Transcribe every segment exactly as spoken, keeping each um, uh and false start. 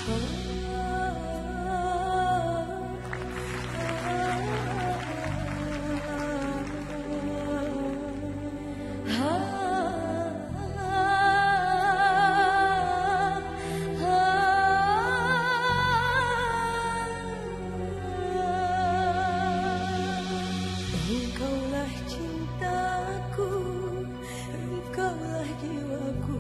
Engkaulah cintaku, engkaulah jiwaku.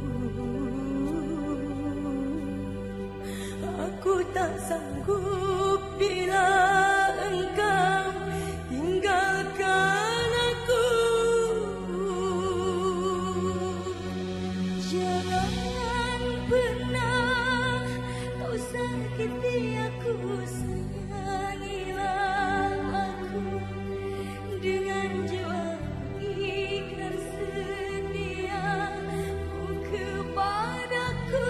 Aku tak sanggup bila engkau tinggalkan aku. Jangan pernah kau sakiti aku, sayangilah aku. Dengan jiwa ikhlas setiamu kepadaku.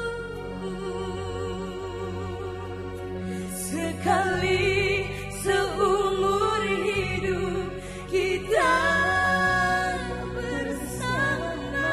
Sekali seumur hidup kita bersama.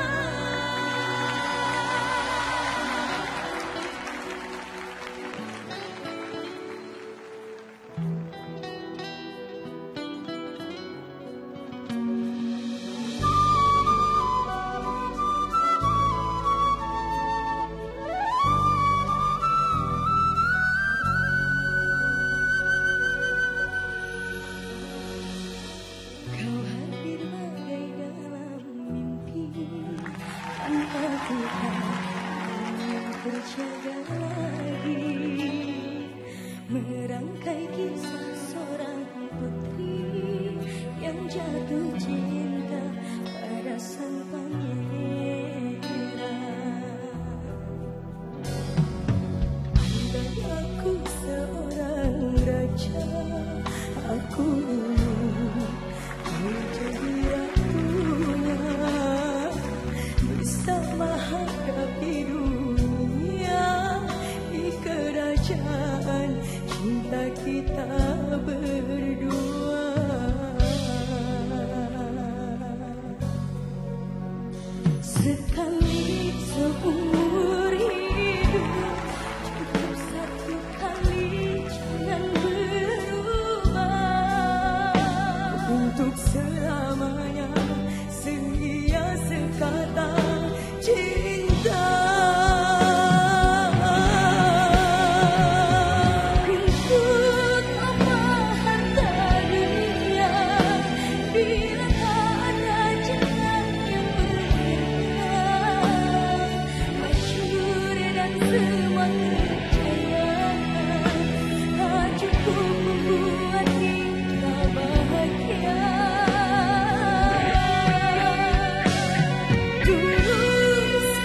Kau hadir bagai dalam mimpi, tanpa kita yang terjaga lagi. Merangkai kisah seorang putri yang jatuh cinta pada sang pangeran. Andai aku seorang raja, aku menjadi ratunya, bisa menghadapi dunia di kerajaan cinta kita berdua. Sekali seumur hidup, cukup satu kali, jangan berubah. Untuk selamanya seia sekata cinta. Untuk apa harta dunia bila tak ada cinta yang berbeda. Masyhur dan semua kejayaan tak cukup membuat kita bahagia. Tulus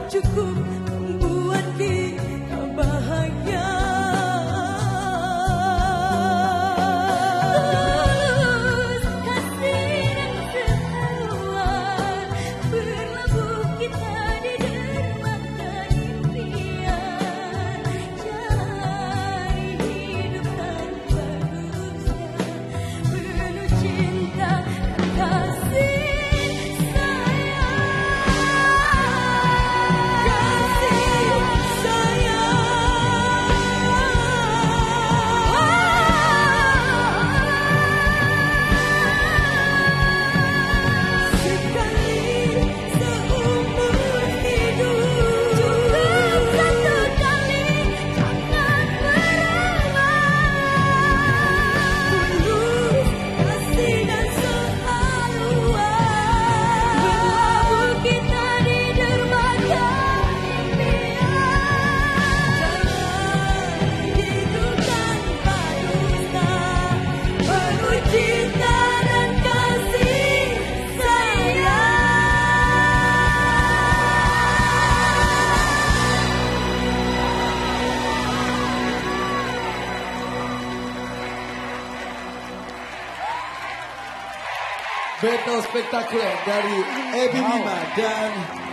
cukup membuat kita bahagia. Tulus kasih dan keharuan berlabuh kita di dermaga impian. Jalani hidup tanpa dusta, penuh cinta dan kasih. Battle spektakuler dari Ebi Bima dan